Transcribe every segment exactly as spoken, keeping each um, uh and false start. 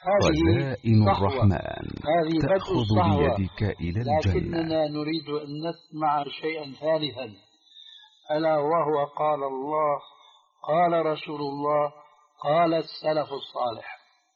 خزائن الرحمن هذه تأخذ بيدك إلى الجنة. لكننا نريد أن نسمع شيئا ثالثا، ألا وهو قال الله، قال رسول الله، قال السلف الصالح.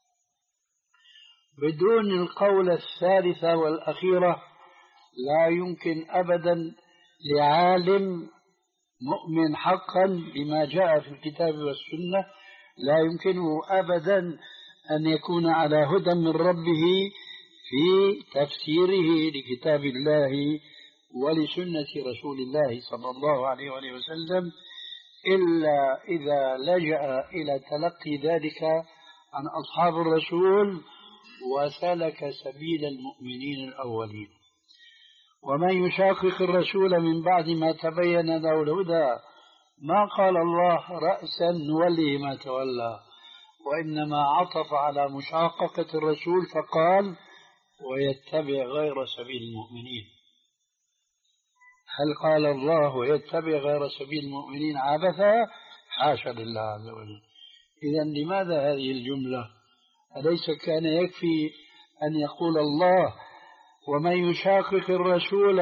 بدون القول الثالثة والأخيرة لا يمكن أبدا لعالم مؤمن حقا بما جاء في الكتاب والسنة، لا يمكنه أبدا أن يكون على هدى من ربه في تفسيره لكتاب الله ولسنة رسول الله صلى الله عليه وسلم إلا إذا لجأ إلى تلقي ذلك عن أصحاب الرسول وسلك سبيل المؤمنين الأولين. ومن يشاقق الرسول من بعد ما تبين له الهدى ما قال الله رأسا نوليه ما تولى، وإنما عطف على مشاققة الرسول فقال ويتبع غير سبيل المؤمنين. هل قال الله ويتبع غير سبيل المؤمنين عبثا؟ حاشا لله عز وجل. إذن لماذا هذه الجملة؟ أليس كان يكفي أن يقول الله ومن يشاقق الرسول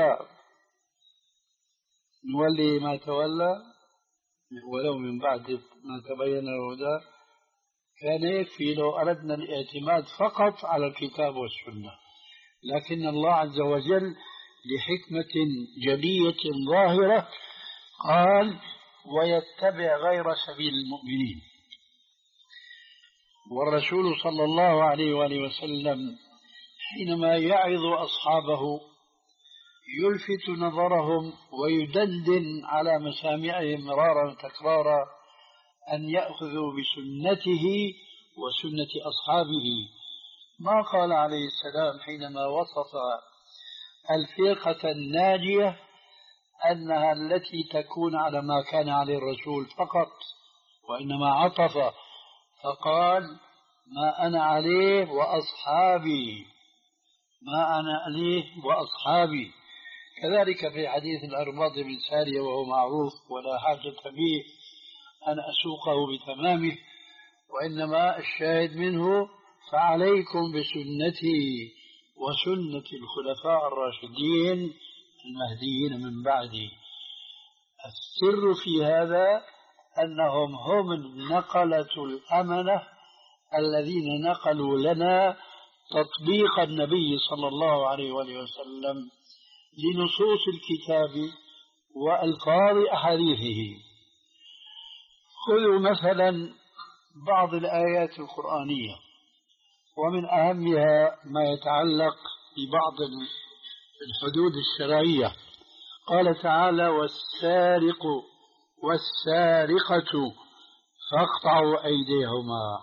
نولي ما تولى ولو من بعد ما تبين الهدى؟ كان يكفي لو أردنا الاعتماد فقط على الكتاب والسنة، لكن الله عز وجل لحكمة جلية ظاهرة قال ويتبع غير سبيل المؤمنين. والرسول صلى الله عليه وآله وسلم حينما يعظ أصحابه يلفت نظرهم ويدندن على مسامعهم مرارا وتكرارا أن يأخذوا بسنته وسنة أصحابه. ما قال عليه السلام حينما وصف الفرقة الناجية أنها التي تكون على ما كان عليه الرسول فقط، وإنما عطف فقال ما أنا عليه وأصحابي، ما أنا عليه وأصحابي. كذلك في حديث الأرباط بن سارية وهو معروف ولا حاجة به أن أسوقه بتمامه، وإنما الشاهد منه فعليكم بسنتي وسنة الخلفاء الراشدين المهديين من بعدي. السر في هذا أنهم هم النقلة الأمنة الذين نقلوا لنا تطبيق النبي صلى الله عليه وسلم لنصوص الكتاب وألفاظ أحاديثه. خذوا مثلا بعض الآيات القرآنية ومن أهمها ما يتعلق ببعض الحدود الشرعية. قال تعالى والسارق والسارقة فاقطعوا أيديهما.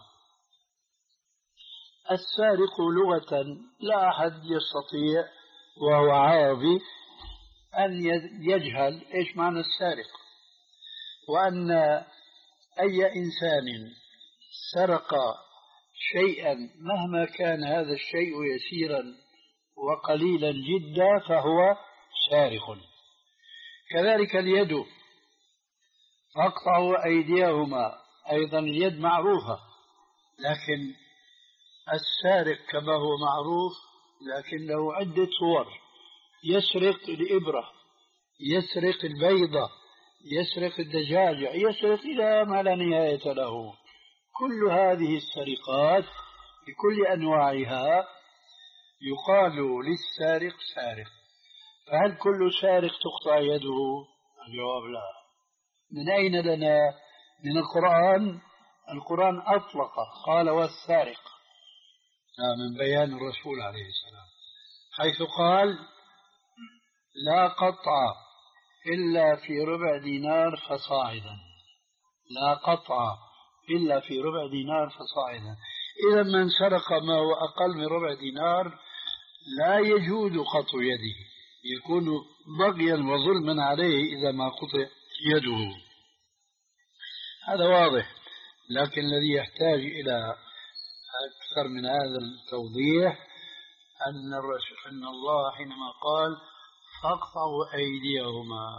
السارق لغة لا أحد يستطيع وهو عربي أن يجهل إيش معنى السارق، وأن أي إنسان سرق شيئا مهما كان هذا الشيء يسيرا وقليلا جدا فهو سارق. كذلك اليد فاقطعوا أيديهما، أيضا اليد معروفة، لكن السارق كما هو معروف لكن له عدة صور. يسرق الإبرة، يسرق البيضة، يسرق الدجاجة، يسرق إلى ما لا نهاية له. كل هذه السرقات بكل أنواعها يقال للسارق سارق. فهل كل سارق تقطع يده؟ الجواب لا. من أين لنا؟ من القرآن. القرآن أطلق قال والسارق، من بيان الرسول عليه السلام، حيث قال لا قطع إلا في ربع دينار فصاعدا، لا قطع إلا في ربع دينار فصاعدا. إذا من سرق ما هو أقل من ربع دينار لا يجوز قطع يده، يكون بغيا وظلما عليه إذا ما قطع يده. هذا واضح، لكن الذي يحتاج إلى أكثر من هذا التوضيح أن الرسول أن الله حينما قال فاقطعوا أيديهما،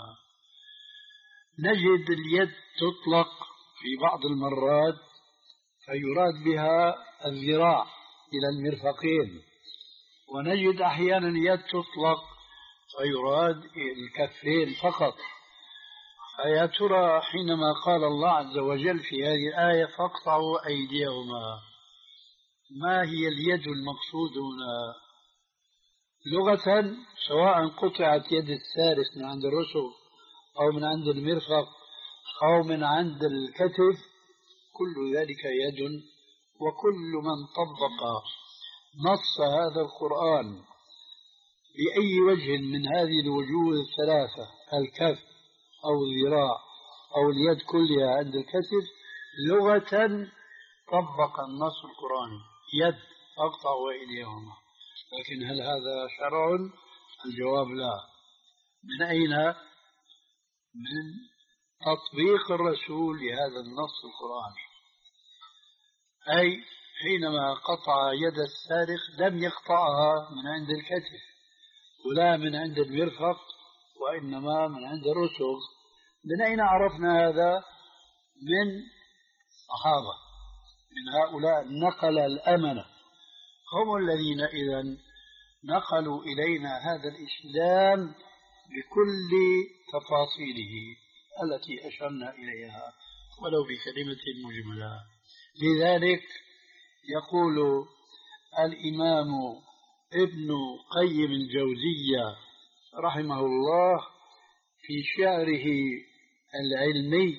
نجد اليد تطلق في بعض المرات فيراد بها الذراع إلى المرفقين، ونجد أحيانا يد تطلق فيراد الكفين فقط. فيا ترى حينما قال الله عز وجل في هذه الآية فاقطعوا أيديهما، ما هي اليد المقصود هنا؟ لغة سواء قطعت يد السارق من عند الرسغ أو من عند المرفق أو من عند الكتف، كل ذلك يد. وكل من طبق نص هذا القرآن بأي وجه من هذه الوجوه الثلاثة، الكف أو الذراع أو اليد كلها عند الكتف، لغة طبق النص القرآني، يد أقطعوا أيديهما. لكن هل هذا شرع؟ الجواب لا. من أين؟ من تطبيق الرسول لهذا النص القرآني. أي حينما قطع يد السارق لم يقطعها من عند الكتف ولا من عند المرفق، وإنما من عند الرسغ. من أين عرفنا هذا؟ من الصحابة، من هؤلاء النقل الأمنة، هم الذين إذن نقلوا إلينا هذا الإسلام بكل تفاصيله التي أشرنا إليها ولو بكلمة مجملة. لذلك يقول الإمام ابن قيم الجوزية رحمه الله في شعره العلمي: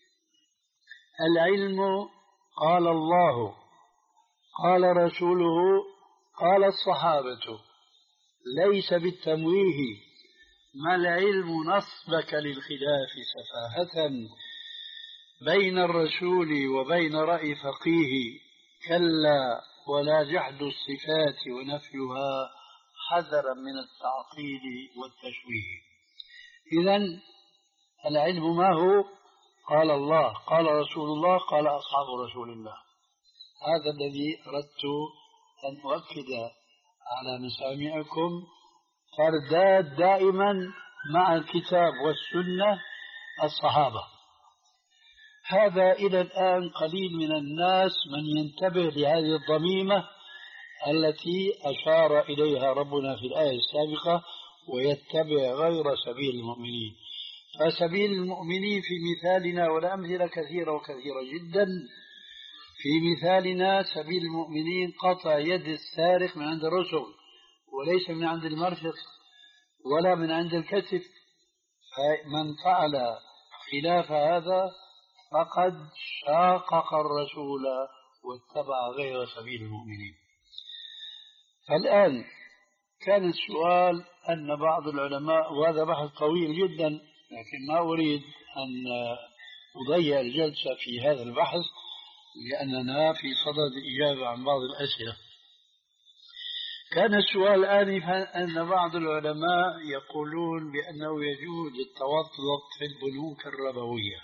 العلم قال الله قال رسوله قال الصحابة، ليس بالتمويه، ما العلم نصبك للخلاف سفاهة بين الرسول وبين رأي فقيه، كلا ولا جحد الصفات ونفيها حذرا من التعطيل والتشويه. إذن العلم ما هو؟ قال الله قال رسول الله قال أصحاب رسول الله. هذا الذي أردت أن أؤكد على مسامعكم، فرداد دائما مع الكتاب والسنة الصحابة. هذا إلى الآن قليل من الناس من ينتبه لهذه الضميمة التي أشار إليها ربنا في الآية السابقة: ويتبع غير سبيل المؤمنين. فسبيل المؤمنين في مثالنا، والأمثلة كثيرة وكثيرة جدا، في مثالنا سبيل المؤمنين قطع يد السارق من عند الرسل، وليس من عند المرفق ولا من عند الكتف. فمن فعل خلاف هذا فقد شاقق الرسول واتبع غير سبيل المؤمنين. فالآن كان السؤال أن بعض العلماء، وهذا بحث طويل جدا لكن ما أريد أن أضيع الجلسة في هذا البحث لأننا في صدد الإجابة عن بعض الأسئلة. كان السؤال آنفا أن بعض العلماء يقولون بأنه يجوز التوسط في البنوك الربوية.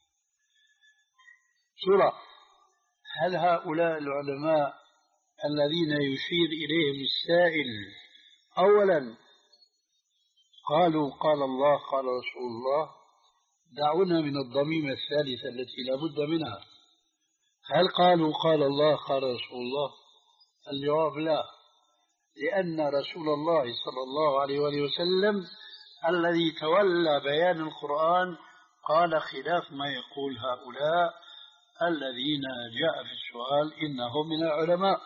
ترى هل هؤلاء العلماء الذين يشير إليهم السائل أولا قالوا قال الله قال رسول الله؟ دعونا من الضميمة الثالثة التي لا بد منها. هل قالوا قال الله قال رسول الله؟ الجواب لا، لأن رسول الله صلى الله عليه وآله وسلم الذي تولى بيان القرآن قال خلاف ما يقول هؤلاء الذين جاء في السؤال إنهم من العلماء.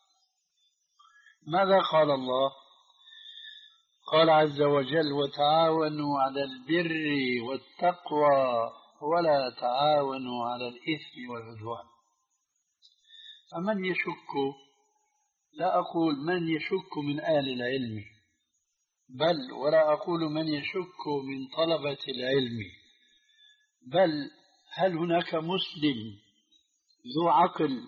ماذا قال الله؟ قال عز وجل: وتعاونوا على البر والتقوى ولا تعاونوا على الإثم والعدوان. فمن يشك، لا أقول من يشك من أهل العلم، بل ولا أقول من يشك من طلبة العلم، بل هل هناك مسلم ذو عقل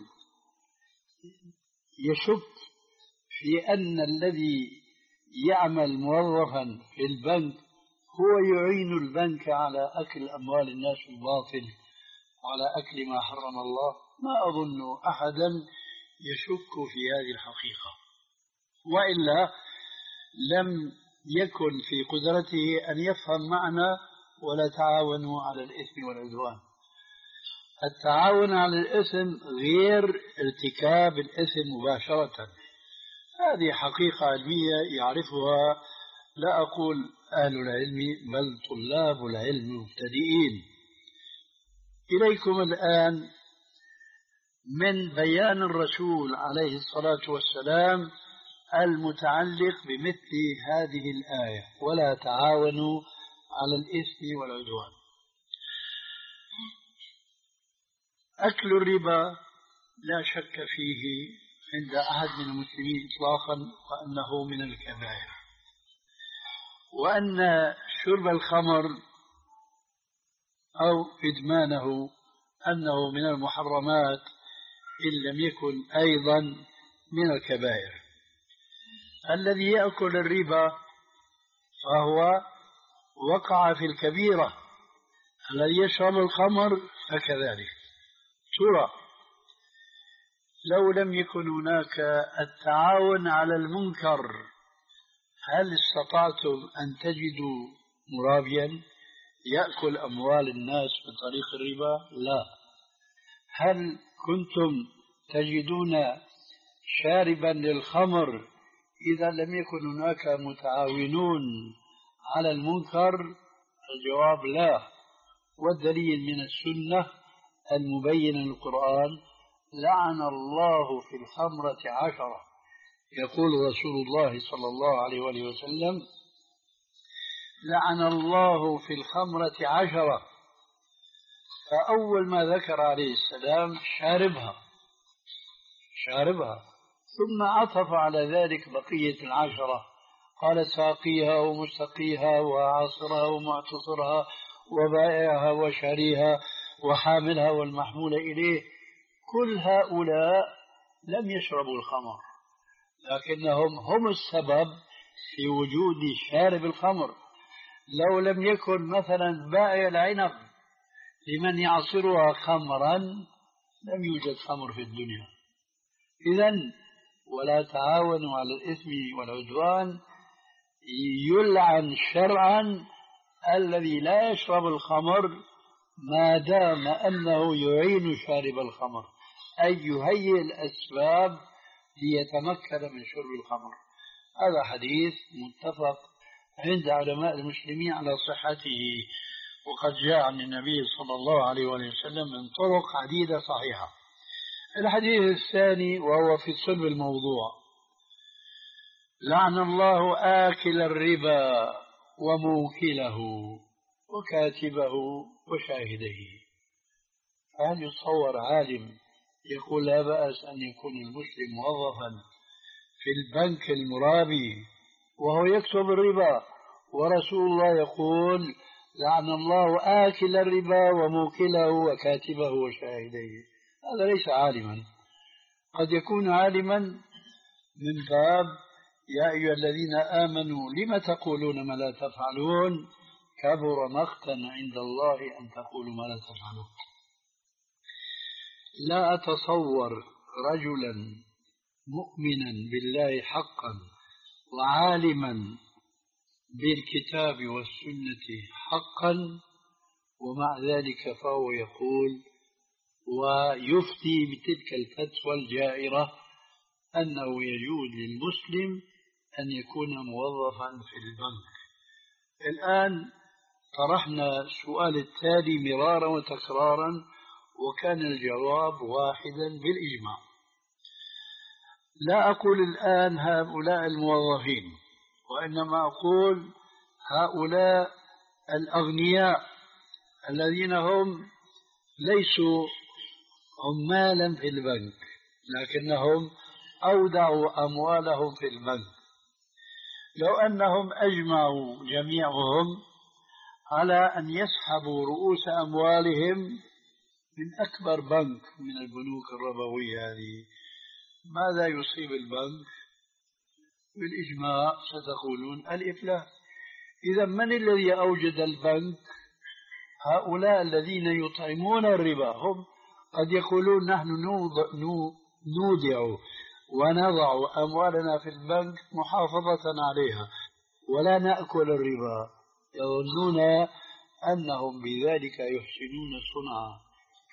يشك في أن الذي يعمل موظفا في البنك هو يعين البنك على أكل أموال الناس بالباطل وعلى أكل ما حرم الله؟ ما أظن أحدا يشك في هذه الحقيقة، وإلا لم يكن في قدرته أن يفهم معنى ولا تعاونوا على الإثم والعدوان. التعاون على الإثم غير ارتكاب الإثم مباشرة. هذه حقيقة علمية يعرفها لا أقول أهل العلم بل طلاب العلم المبتدئين. إليكم الآن من بيان الرسول عليه الصلاة والسلام المتعلق بمثل هذه الآية: ولا تعاونوا على الإثم والعدوان. أكل الربا لا شك فيه عند أحد من المسلمين إطلاقا وأنه من الكبائر، وأن شرب الخمر أو إدمانه أنه من المحرمات إن لم يكن أيضا من الكبائر. الذي يأكل الربا فهو وقع في الكبيرة، الذي يشرب الخمر فكذلك. ترى لو لم يكن هناك التعاون على المنكر هل استطعتم أن تجدوا مرابيا يأكل أموال الناس بطريق الربا؟ لا. هل كنتم تجدون شاربا للخمر إذا لم يكن هناك متعاونون على المنكر؟ الجواب لا. والدليل من السنة المبينة للقرآن: لعن الله في الخمرة عشرة. يقول رسول الله صلى الله عليه وآله وسلم: لعن الله في الخمرة عشرة. فأول ما ذكر عليه السلام شاربها شاربها ثم عطف على ذلك بقية العشرة، قال: ساقيها ومستقيها وعاصرها ومعتصرها وبائعها وشاريها وحاملها والمحمول إليه. كل هؤلاء لم يشربوا الخمر، لكنهم هم السبب في وجود شارب الخمر. لو لم يكن مثلا بائع العنب لمن يعصرها خمرا لم يوجد خمر في الدنيا. إذن ولا تعاونوا على الإثم والعدوان يلعن شرعا الذي لا يشرب الخمر ما دام أنه يعين شارب الخمر، أي يهيئ الأسباب ليتمكن من شرب الخمر. هذا حديث متفق عند علماء المسلمين على صحته، وقد جاء عن النبي صلى الله عليه وسلم من طرق عديدة صحيحة. الحديث الثاني وهو في صلب الموضوع: لعن الله آكل الربا وموكله وكاتبه وشاهديه. هل يتصور عالم يقول لا بأس أن يكون المسلم موظفا في البنك المرابي وهو يكتب الربا، ورسول الله يقول: لعن الله آكل الربا وموكله وكاتبه وشاهديه؟ هذا ليس عالما. قد يكون عالما من باب يا أيها الذين آمنوا لم تقولون ما لا تفعلون كبر مقتا عند الله أن تقولوا ما لا تفعلون. لا أتصور رجلا مؤمنا بالله حقا وعالما بالكتاب والسنة حقا ومع ذلك فهو يقول ويفتي بتلك الفتوى الجائرة أنه يجوز للمسلم أن يكون موظفا في البنك. الآن طرحنا السؤال التالي مرارا وتكرارا وكان الجواب واحدا بالإجماع. لا أقول الآن هؤلاء الموظفين، وإنما أقول هؤلاء الأغنياء الذين هم ليسوا عمالا في البنك لكنهم أودعوا أموالهم في البنك. لو أنهم أجمعوا جميعهم على أن يسحبوا رؤوس أموالهم من أكبر بنك من البنوك الربوية هذه، ماذا يصيب البنك؟ بالإجماع ستقولون الإفلاس. إذا من الذي أوجد البنك؟ هؤلاء الذين يطعمون الربا. هم قد يقولون نحن نودع ونضع أموالنا في البنك محافظة عليها ولا نأكل الربا، يظنون أنهم بذلك يحسنون صنعا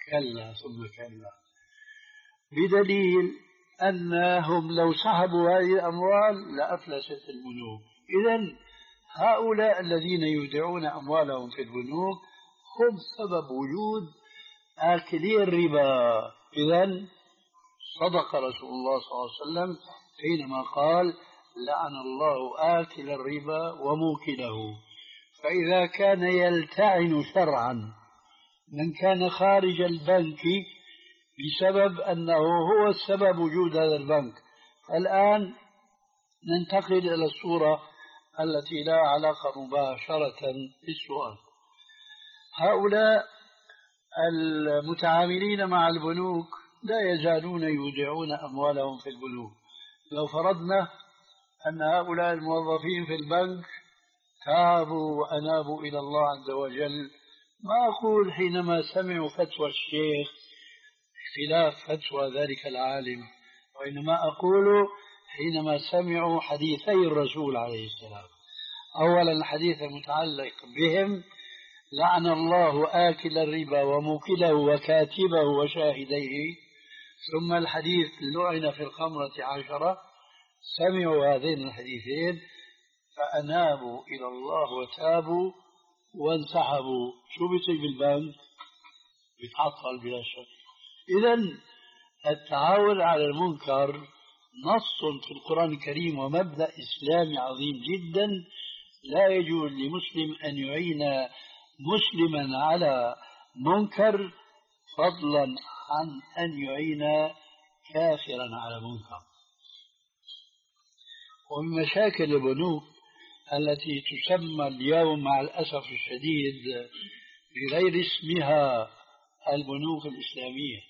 كلا ثم كلا، بدليل أنهم لو سحبوا هذه الأموال لأفلست البنوك. إذن هؤلاء الذين يودعون أموالهم في البنوك هم سبب وجود آكلي الربا. إذن صدق رسول الله صلى الله عليه وسلم حينما قال لعن الله آكل الربا وموكله. فإذا كان يلتعن شرعا من كان خارج البنك بسبب أنه هو السبب وجود هذا البنك، الآن ننتقل إلى الصورة التي لا علاقة مباشرة بالسؤال. هؤلاء المتعاملين مع البنوك لا يزالون يودعون أموالهم في البنوك. لو فرضنا أن هؤلاء الموظفين في البنك تابوا وأنابوا إلى الله عز وجل، ما أقول حينما سمعوا فتوى الشيخ خلاف فتوى ذلك العالم، وإنما أقول حينما سمعوا حديثي الرسول عليه السلام. أولا الحديث المتعلق بهم لعن الله آكل الربا وموكله وكاتبه وشاهديه، ثم الحديث لعن في الخمرة عشرة. سمعوا هذين الحديثين فأنابوا إلى الله وتابوا وانسحبوا. شو بيصير بالبنك؟ بيتعطل بلا شك. إذن التعاون على المنكر نص في القرآن الكريم ومبدأ إسلامي عظيم جدا. لا يجوز لمسلم أن يعين مسلما على منكر فضلا عن أن يعين كافرا على منكر. ومن مشاكل البنوك التي تسمى اليوم مع الأسف الشديد بغير اسمها البنوك الإسلامية.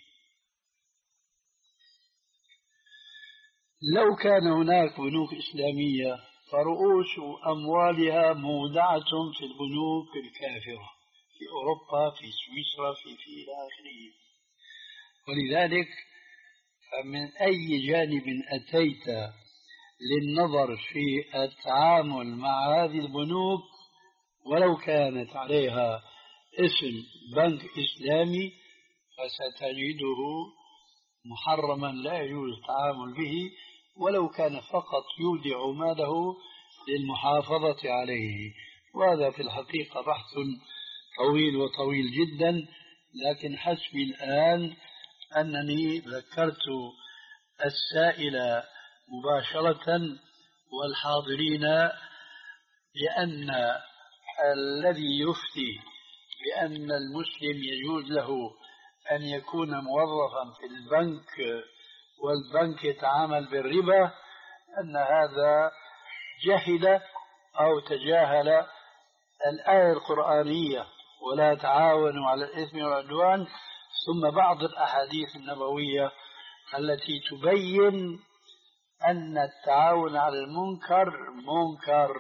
لو كان هناك بنوك إسلامية فرؤوس أموالها مودعة في البنوك الكافرة في أوروبا، في سويسرا، في في إلى آخره. ولذلك فمن أي جانب أتيت للنظر في التعامل مع هذه البنوك ولو كانت عليها اسم بنك إسلامي فستجده محرما لا يجوز التعامل به، ولو كان فقط يودع ماله للمحافظة عليه. وهذا في الحقيقة بحث طويل وطويل جدا، لكن حسبي الآن أنني ذكرت السائل مباشرة والحاضرين بأن الذي يفتي بأن المسلم يجوز له أن يكون موظفا في البنك والبنك يتعامل بالربا أن هذا جهل أو تجاهل الآية القرآنية ولا تعاونوا على الإثم والعدوان، ثم بعض الأحاديث النبوية التي تبين أن التعاون على المنكر منكر.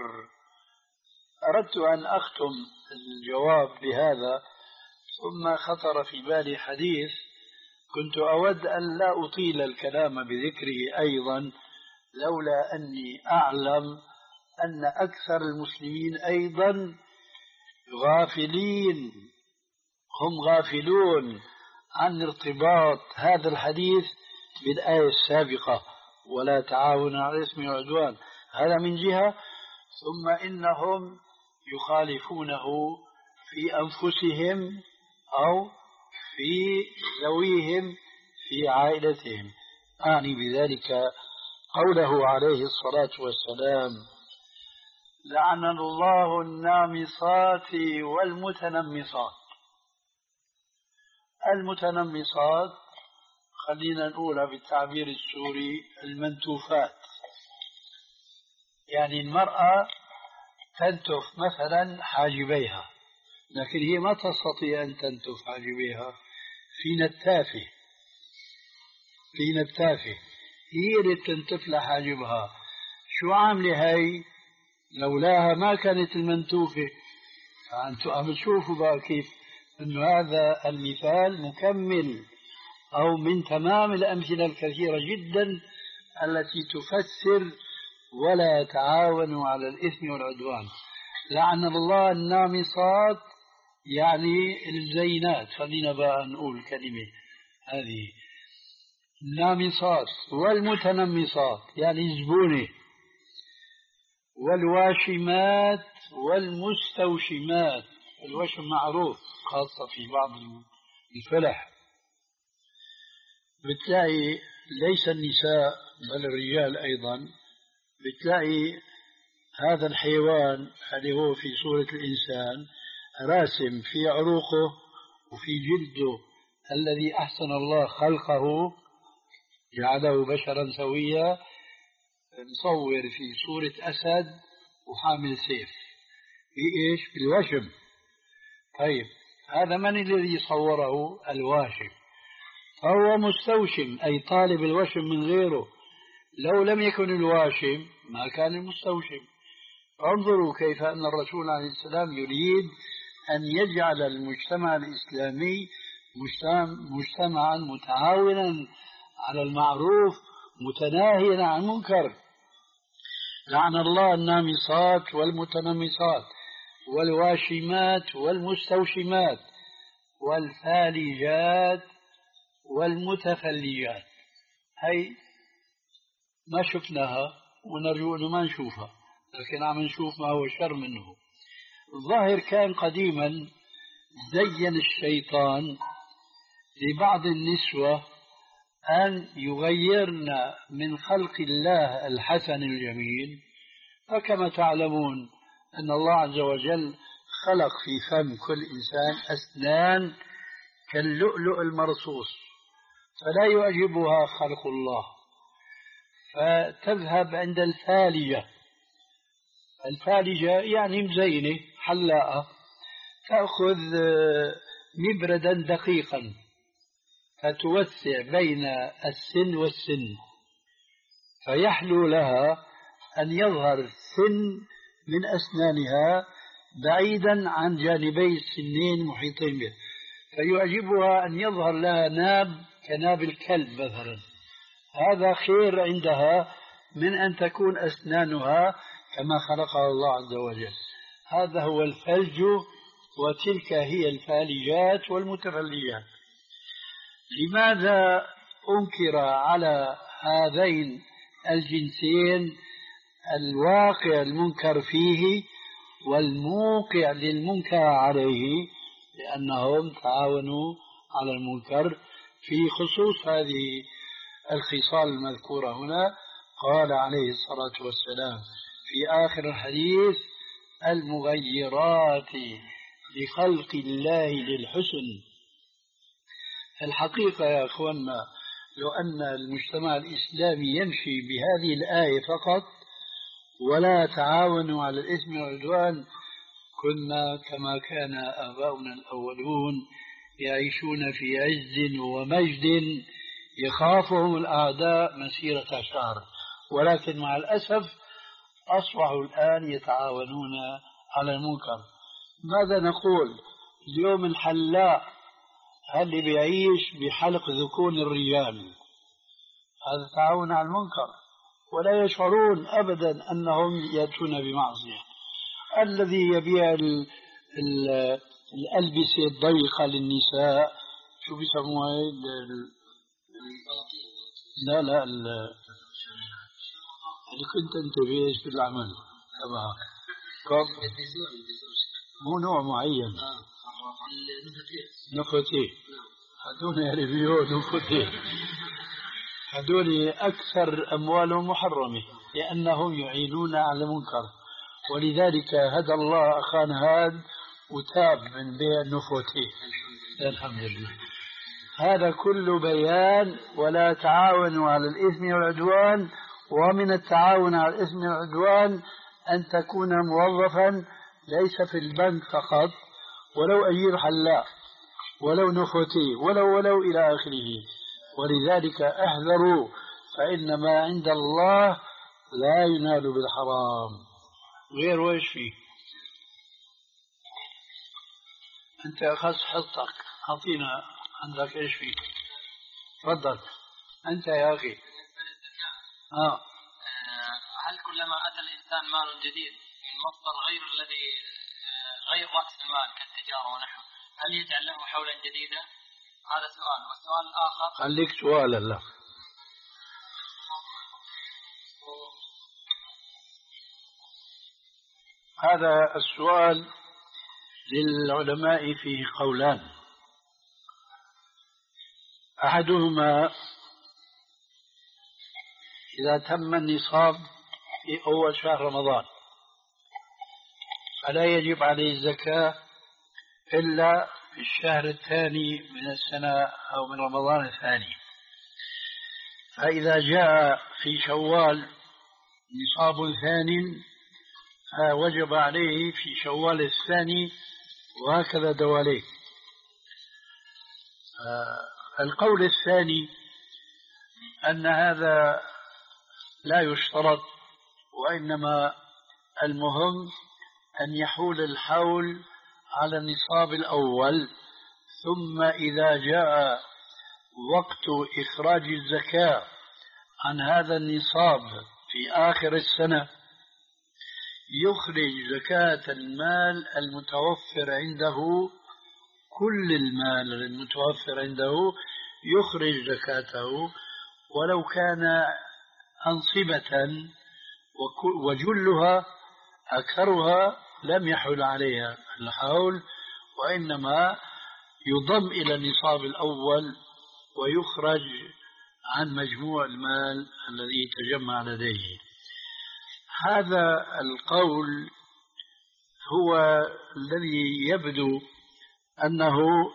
أردت أن أختم الجواب بهذا، ثم خطر في بالي حديث كنت أود أن لا أطيل الكلام بذكره أيضا، لولا أني أعلم أن أكثر المسلمين أيضا غافلين، هم غافلون عن ارتباط هذا الحديث بالآية السابقة ولا تعاون على الإثم والعدوان. هذا من جهة، ثم إنهم يخالفونه في أنفسهم أو في ذويهم في عائلتهم. أعني بذلك قوله عليه الصلاة والسلام لعن الله النامصات والمتنمصات. المتنمصات خلينا نقولها بالتعبير السوري المنتوفات، يعني المرأة تنتف مثلا حاجبيها لكن هي ما تستطيع أن تنتف حاجبيها، في نتافة في نتافة هي اللي تنتف لها حاجبها. شو عاملة هاي؟ لولاها ما كانت المنتوفة. فأنتم عم تشوفوا بقى كيف أنه هذا المثال مكمل أو من تمام الأمثلة الكثيرة جدا التي تفسر ولا تعاونوا على الإثم والعدوان. لعن الله النامصات يعني الزينات، خلينا بقى نقول كلمة هذه النامصات والمتنمصات يعني زبونة، والواشمات والمستوشمات. الوشم معروف خاصة في بعض الفلح، بتلاقي ليس النساء بل الرجال أيضا، بتلاقي هذا الحيوان اللي هو في صورة الإنسان راسم في عروقه وفي جلده الذي أحسن الله خلقه جعله بشرا سويا، مصور في صورة أسد وحامل سيف في إيش؟ في الوشم. طيب هذا من الذي صوره؟ الواشم. فهو مستوشم أي طالب الوشم من غيره. لو لم يكن الواشم ما كان المستوشم. انظروا كيف أن الرسول عليه السلام يريد أن يجعل المجتمع الإسلامي مجتمعا متعاونا على المعروف متناهيا عن المنكر. لعن الله النامصات والمتنمصات والواشمات والمستوشمات والفالجات والمتفلجات. هي ما شفناها ونرجو أنه ما نشوفها، لكن عم نشوف ما هو شر منه. الظاهر كان قديما زين الشيطان لبعض النسوة أن يغيرن من خلق الله الحسن الجميل. فكما تعلمون أن الله عز وجل خلق في فم كل إنسان أسنان كاللؤلؤ المرصوص، فلا يعجبها خلق الله، فتذهب عند الفالجة. الفالجة يعني مزينة حلاقة، تأخذ مبردا دقيقا فتوسع بين السن والسن، فيحلو لها أن يظهر السن من أسنانها بعيدا عن جانبي السنين محيطين به، فيعجبها أن يظهر لها ناب كناب الكلب مثلا. هذا خير عندها من أن تكون أسنانها كما خلقها الله عز وجل. هذا هو الفلج، وتلك هي الفالجات والمتفلجات. لماذا أنكر على هذين الجنسين الواقع المنكر فيه والموقع للمنكر عليه؟ لأنهم تعاونوا على المنكر. في خصوص هذه الخصال المذكورة هنا قال عليه الصلاة والسلام في آخر الحديث: المغيرات لخلق الله للحسن. الحقيقة يا أخوانا لو أن المجتمع الإسلامي يمشي بهذه الآية فقط ولا تعاونوا على الإثم والعدوان كنا كما كان آباؤنا الأولون يعيشون في عز ومجد يخافهم الأعداء مسيرة شهر، ولكن مع الأسف أصبحوا الآن يتعاونون على المنكر. ماذا نقول اليوم؟ الحلاق اللي بيعيش بحلق ذكون الرجال هذا تعاون على المنكر، ولا يشعرون أبدا أنهم يأتون بمعصية. الذي يبيع ال ال الألبسة الضيقة للنساء، شو بيسموها؟ لا لا اللي كنت أنت بإيش في العمل تبعها مو نوع معين، نقطتين هدول يربيون نقطتين، هدول أكثر أموالهم محرمة لأنهم يعينون على المنكر. ولذلك هدى الله أخانا هذا وتاب من بيع النفوتين الحمد لله. هذا كله بيان ولا تعاونوا على الإثم والعدوان. ومن التعاون على الإثم والعدوان أن تكون موظفا ليس في البنك فقط، ولو أجير حلاق ولو نفوتي ولو ولو إلى آخره. ولذلك احذروا فإن ما عند الله لا ينال بالحرام. غير وإيش فيه؟ أنت أخذ حصتك، أعطينا عندك إيش فيه؟ تفضل أنت يا أخي. آه. هل كلما أتى الإنسان مال جديد من مصدر غير الذي غير رأس المال التجارة ونحوه، هل يجعل له حولا جديدا؟ هذا سؤال. والسؤال الآخر، خليك سؤالا لا. هذا السؤال للعلماء فيه قولان، أحدهما إذا تم النصاب في أول شهر رمضان فلا يجب عليه الزكاة إلا في الشهر الثاني من السنة أو من رمضان الثاني. فإذا جاء في شوال نصاب ثاني وجب عليه في شوال الثاني، وهكذا دواليه. القول الثاني أن هذا لا يشترط، وإنما المهم أن يحول الحول على النصاب الأول، ثم إذا جاء وقت إخراج الزكاة عن هذا النصاب في آخر السنة يخرج زكاة المال المتوفر عنده، كل المال المتوفر عنده يخرج زكاته، ولو كان أنصبة وجلها أكثرها لم يحل عليها الحول، وإنما يضم إلى النصاب الأول ويخرج عن مجموع المال الذي تجمع لديه. هذا القول هو الذي يبدو أنه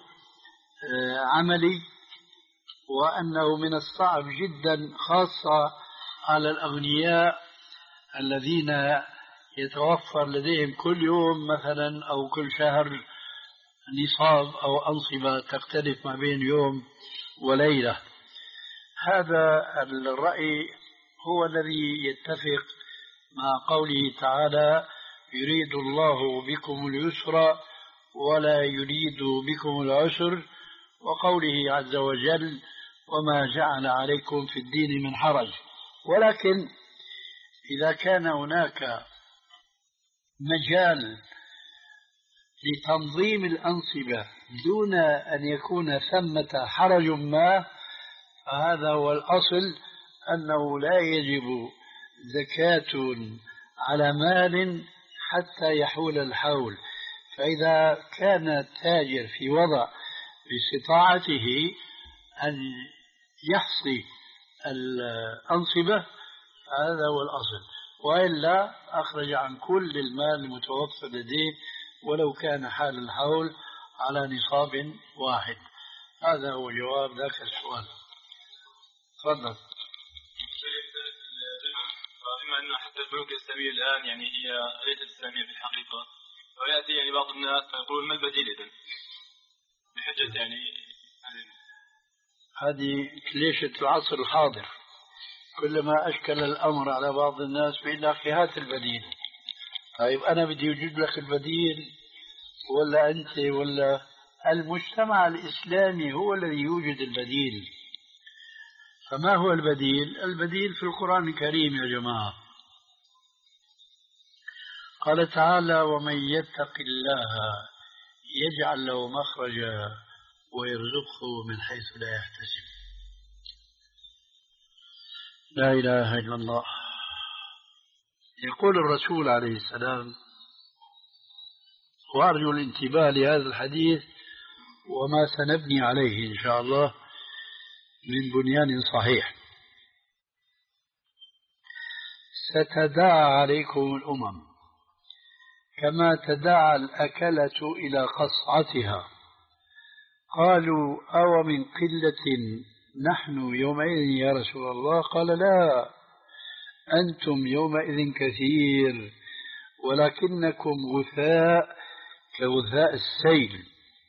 عملي، وأنه من الصعب جدا خاصة على الأغنياء الذين يتوفر لديهم كل يوم مثلا أو كل شهر نصاب أو أنصبة تختلف ما بين يوم وليلة. هذا الرأي هو الذي يتفق مع قوله تعالى: يريد الله بكم اليسر ولا يريد بكم العسر، وقوله عز وجل: وما جعل عليكم في الدين من حرج. ولكن إذا كان هناك مجال لتنظيم الأنصبة دون أن يكون ثمة حرج ما، فهذا هو الأصل، أنه لا يجب زكاة على مال حتى يحول الحول. فإذا كان التاجر في وضع باستطاعته أن يحصي الأنصبة هذا هو الأصل، وإلا أخرج عن كل المال المتوفر لديه ولو كان حال الحول على نصاب واحد. هذا هو جواب ذاك السؤال. تفضل. بما أن حتى البنوك الإسلامية الآن يعني هي ليست إسلامية في الحقيقة، ويأتي يعني بعض الناس فيقولون ما البديل إذن؟ بحجة يعني هذه كليشة العصر الحاضر، كلما أشكل الأمر على بعض الناس بيقول لك هات البديل. طيب أنا بدي أوجد لك البديل ولا أنت ولا المجتمع الإسلامي هو الذي يوجد البديل؟ فما هو البديل؟ البديل في القرآن الكريم يا جماعة. قال تعالى: ومن يتق الله يجعل له مخرجا ويرزقه من حيث لا يحتسب. لا إله إلا الله. يقول الرسول عليه السلام، وأرجو الانتباه لهذا الحديث وما سنبني عليه إن شاء الله من بنيان صحيح: ستداعى عليكم الأمم كما تداعى الأكلة إلى قصعتها. قالوا: أو من قلة نحن يومئذ يا رسول الله؟ قال: لا، أنتم يومئذ كثير ولكنكم غثاء كغثاء السيل.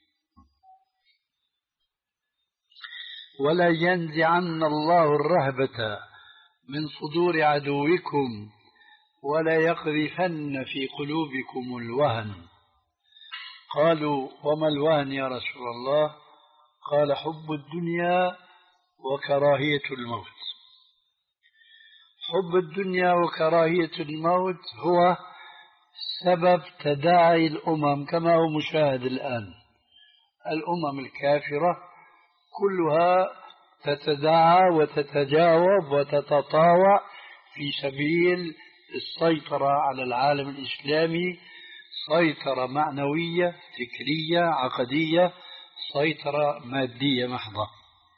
ولا ينزعن الله الرهبة من صدور عدوكم ولا يقذفن في قلوبكم الوهن. قالوا: وما الوهن يا رسول الله؟ قال: حب الدنيا وكراهية الموت. حب الدنيا وكراهية الموت هو سبب تداعي الأمم كما هو مشاهد الآن. الأمم الكافرة كلها تتداعى وتتجاوب وتتطاوع في سبيل السيطرة على العالم الإسلامي، سيطرة معنوية فكرية عقدية، سيطرة مادية محضة.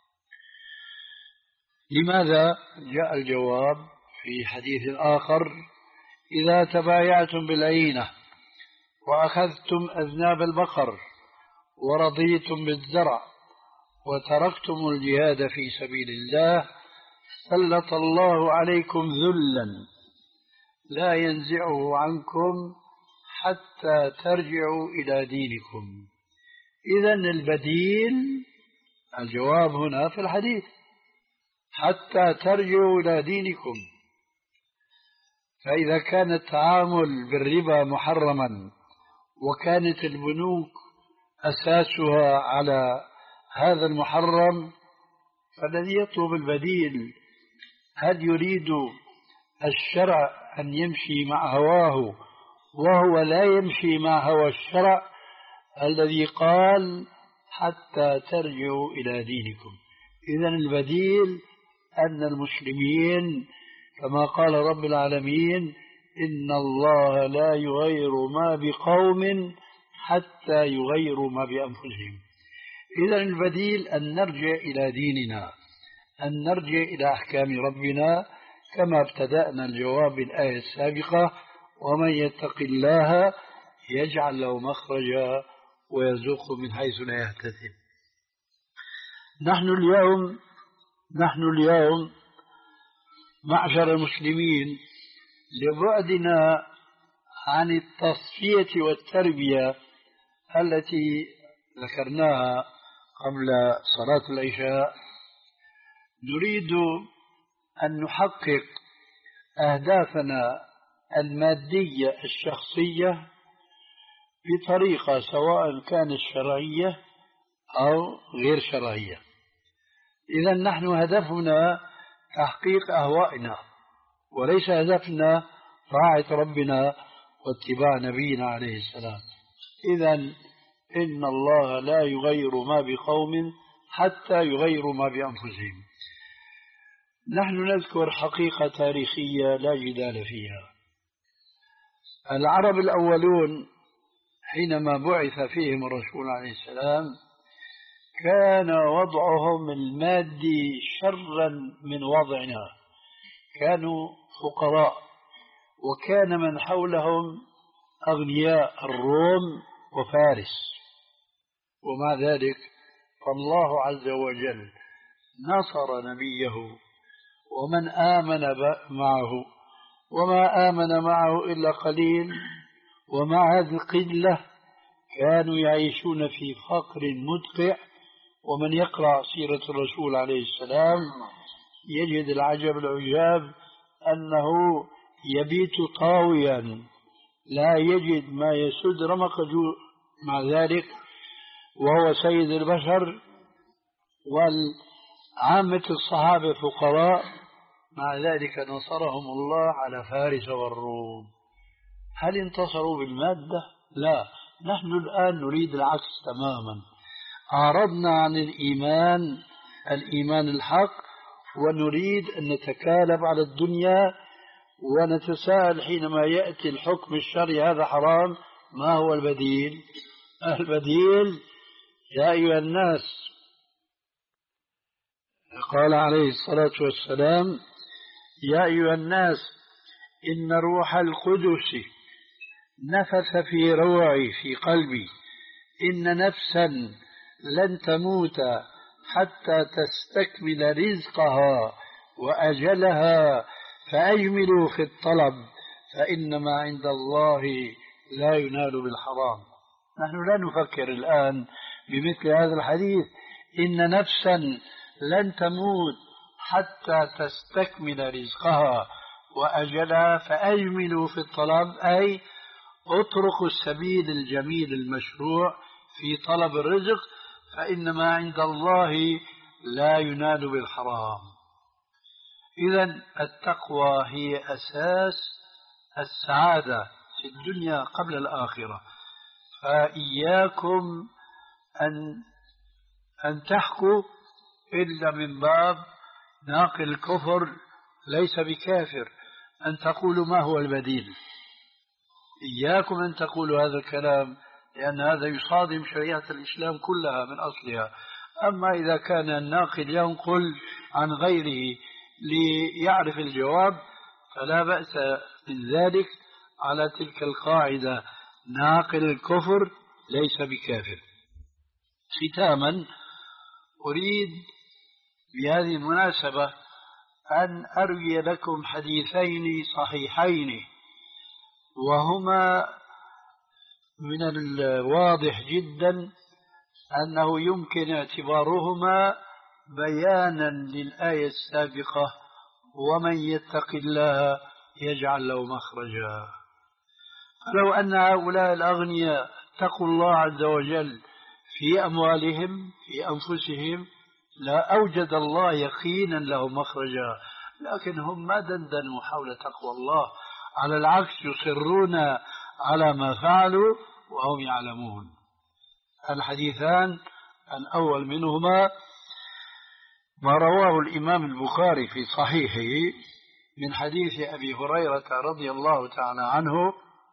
لماذا؟ جاء الجواب في حديث آخر: إذا تبايعتم بالعينة وأخذتم أذناب البقر ورضيتم بالزرع وتركتم الجهاد في سبيل الله سلط الله عليكم ذلا لا ينزعه عنكم حتى ترجعوا إلى دينكم. إذن البديل، الجواب هنا في الحديث، حتى ترجعوا إلى دينكم. فإذا كان التعامل بالربا محرما وكانت البنوك أساسها على هذا المحرم، فالذي يطلب البديل هل يريد الشرع أن يمشي مع هواه وهو لا يمشي مع هوى الشرع الذي قال حتى ترجعوا إلى دينكم؟ إذن البديل أن المسلمين كما قال رب العالمين: إن الله لا يغير ما بقوم حتى يغيروا ما بأنفسهم. إذن البديل أن نرجع إلى ديننا، أن نرجع إلى أحكام ربنا كما ابتدأنا الجواب بالآية السابقة: ومن يتق الله يجعل له مخرجا ويرزقه من حيث لا يحتسب. نحن اليوم نحن اليوم معشر المسلمين لبعدنا عن التصفية والتربية التي ذكرناها قبل صلاة العشاء، نريد أن نحقق أهدافنا المادية الشخصية بطريقة سواء كانت شرعية أو غير شرعية. إذن نحن هدفنا تحقيق أهوائنا، وليس هدفنا طاعة ربنا واتباع نبينا عليه السلام. إذن إن الله لا يغير ما بقوم حتى يغيروا ما بأنفسهم. نحن نذكر حقيقة تاريخية لا جدال فيها. العرب الأولون حينما بعث فيهم الرسول عليه السلام كان وضعهم المادي شرا من وضعنا، كانوا فقراء، وكان من حولهم أغنياء الروم وفارس. ومع ذلك فالله عز وجل نصر نبيه ومن آمن معه، وما آمن معه إلا قليل، ومع هذه القلة كانوا يعيشون في فقر مدقع. ومن يقرأ سيرة الرسول عليه السلام يجد العجب العجاب أنه يبيت طاويا لا يجد ما يسد رمق جوع، مع ذلك وهو سيد البشر والعامة الصحابة فقراء، مع ذلك نصرهم الله على فارس والروم. هل انتصروا بالمادة؟ لا، نحن الآن نريد العكس تماما. أعرضنا عن الإيمان الإيمان الحق ونريد أن نتكالب على الدنيا ونتساءل حينما يأتي الحكم الشرعي هذا حرام، ما هو البديل؟ البديل: يا أيها الناس، قال عليه الصلاة والسلام: يا أيها الناس إن روح القدس نفث في روعي في قلبي إن نفسا لن تموت حتى تستكمل رزقها وأجلها فأجملوا في الطلب فإنما عند الله لا ينال بالحرام. نحن لا نفكر الآن بمثل هذا الحديث: إن نفسا لن تموت حتى تستكمل رزقها وأجلها فأجملوا في الطلب، أي اطرقوا السبيل الجميل المشروع في طلب الرزق فإنما عند الله لا ينال بالحرام. إذن التقوى هي أساس السعادة في الدنيا قبل الآخرة. فإياكم أن أن تحكوا إلا من باب ناقل الكفر ليس بكافر، أن تقولوا ما هو البديل. إياكم أن تقولوا هذا الكلام، لأن هذا يصادم شريعة الإسلام كلها من أصلها. أما إذا كان الناقل ينقل عن غيره ليعرف الجواب فلا بأس من ذلك على تلك القاعدة: ناقل الكفر ليس بكافر. ختاما أريد بهذه المناسبة أن أروي لكم حديثين صحيحين، وهما من الواضح جدا أنه يمكن اعتبارهما بيانا للآية السابقة: ومن يتق الله يجعل له مخرجا. فلو أن هؤلاء الأغنياء اتقوا الله عز وجل في أموالهم في أنفسهم لا أوجد الله يقينا له مخرجا، لكن هم ما دندنوا حول تقوى الله، على العكس يصرون على ما فعلوا وهم يعلمون. الحديثان الأول منهما ما رواه الإمام البخاري في صحيحه من حديث أبي هريرة رضي الله تعالى عنه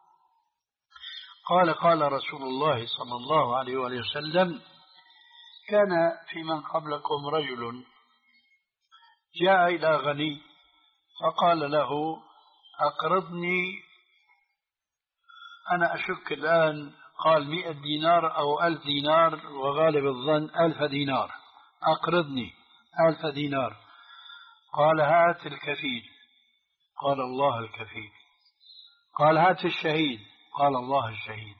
قال: قال رسول الله صلى الله عليه وسلم: كان في من قبلكم رجل جاء إلى غني فقال له: أقرضني، أنا أشك الآن قال مئة دينار أو ألف دينار، وغالب الظن ألف دينار، أقرضني ألف دينار. قال: هات الكفيل. قال: الله الكفيل. قال: هات الشهيد. قال: الله الشهيد.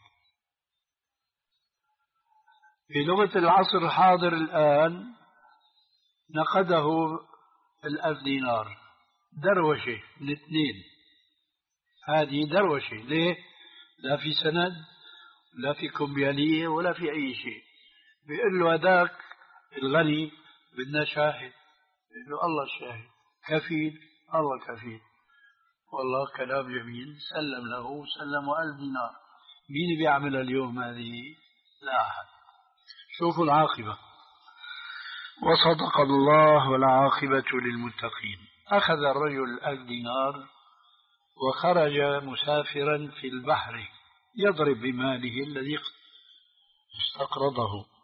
في لغة العصر الحاضر الآن نقده الألف دينار دروشة الاثنين، هذه دروشة. ليه؟ لا في سند لا في كمبيالية ولا في أي شيء. بيقول له هذاك الغني بدنا شاهد، بيقول له الله الشاهد. كفيل، الله كفيل. والله كلام جميل. سلم له، سلمه ألف دينار. مين بيعمل اليوم هذه؟ لا أحد. شوفوا العاقبة. وصدق الله والعاقبة للمتقين. أخذ الرجل ألف دينار وخرج مسافرا في البحر يضرب بماله الذي استقرضه.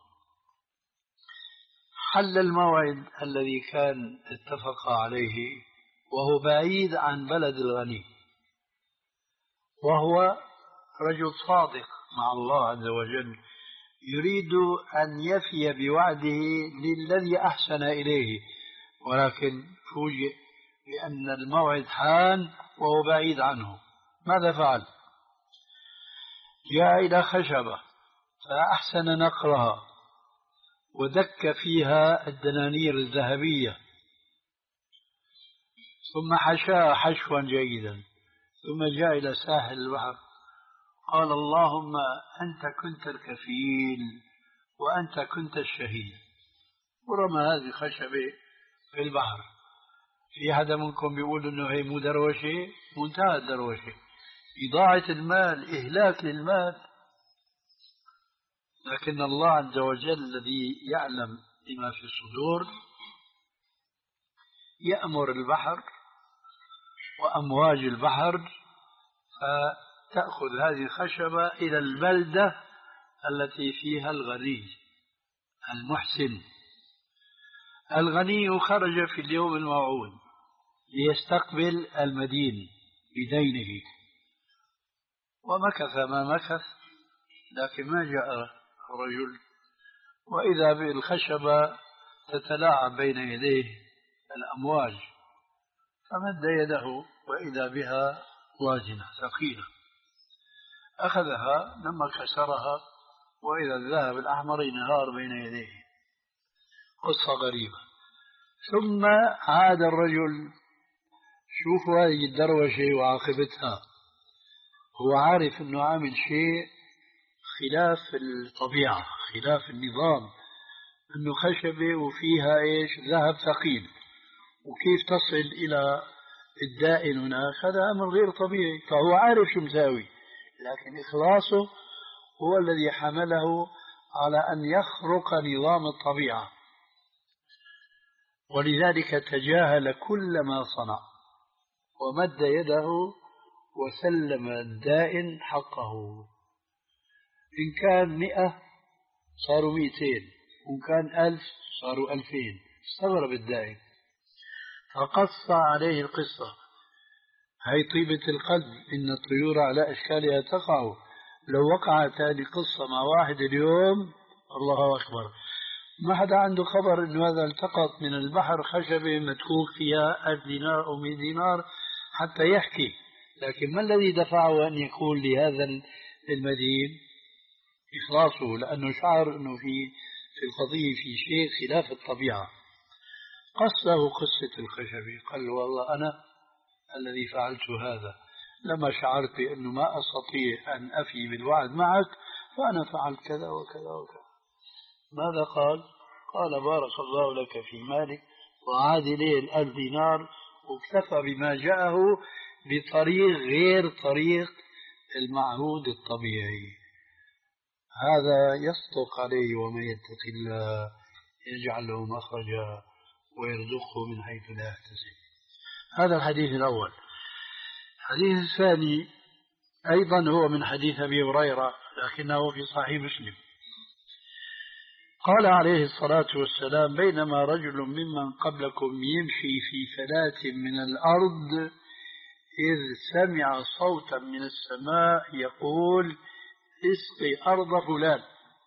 حل الموعد الذي كان اتفق عليه وهو بعيد عن بلد الغني، وهو رجل صادق مع الله عز وجل، يريد أن يفي بوعده للذي أحسن إليه، ولكن فوجئ بأن الموعد حان وهو بعيد عنه. ماذا فعل؟ جاء إلى خشبة فأحسن نقرها ودك فيها الدنانير الذهبية، ثم حشاها حشوا جيدا، ثم جاء إلى ساحل البحر قال: اللهم أنت كنت الكفيل وأنت كنت الشهيد، ورمى هذه الخشبة في البحر. في حدا منكم بيقول إنه هي مو دروشة؟ منتهى الدروشة، إضاعة المال، إهلاك للمال. لكن الله عز وجل الذي يعلم بما في الصدور يأمر البحر وأمواج البحر فتأخذ هذه الخشبة إلى البلدة التي فيها الغني المحسن. الغني خرج في اليوم الموعود ليستقبل المدين بدينه، ومكث ما مكث، لكن ما جاء الرجل، وإذا بالخشبة تتلاعب بين يديه الأمواج، فمد يده وإذا بها وازنة ثقيلة، أخذها لما كسرها وإذا الذهب الأحمر ينهار بين يديه. قصة غريبة. ثم عاد الرجل، شوفوا هذه الدروشة وعاقبتها، هو عارف أنه عامل شيء خلاف الطبيعة خلاف النظام، أنه خشبة وفيها إيش؟ ذهب ثقيل، وكيف تصل إلى الدائن هناك؟ هذا أمر غير طبيعي. فهو عارف شو مساوي، لكن إخلاصه هو الذي حمله على أن يخرق نظام الطبيعة، ولذلك تجاهل كل ما صنع ومد يده وسلم الدائن حقه. إن كان مئة صاروا مئتين، وإن كان ألف صاروا ألفين، استغرب الدائن فقص عليه القصة. هي طيبة القلب، إن الطيور على أشكالها تقع، لو وقعت هذه القصة مع واحد اليوم الله أكبر، ما حدا عنده خبر إنه هذا التقط من البحر خشبة متكوك فيها ألف دينار أو مئة دينار حتى يحكي. لكن ما الذي دفعه أن يقول لهذا المدين؟ إخلاصه، لأنه شعر أنه في في القضية في شيء خلاف الطبيعة. قصه قصة الخشبة، قال له والله أنا الذي فعلت هذا، لما شعرت بأنه ما أستطيع أن أفي بالوعد معك فأنا فعلت كذا وكذا وكذا. ماذا قال؟ قال بارك الله لك في مالك، وعاد إليه الألف دينار، واكتفى بما جاءه بطريق غير طريق المعهود الطبيعي. هذا يصدق عليه ومن يتق الله يجعل له مخرجا ويرزقه من حيث لا يحتسب. هذا الحديث الأول. الحديث الثاني أيضا هو من حديث أبي هريرة لكنه في صحيح مسلم. قال عليه الصلاة والسلام بينما رجل ممن قبلكم يمشي في فلاة من الأرض إذ سمع صوتا من السماء يقول اسقي أرض فلان.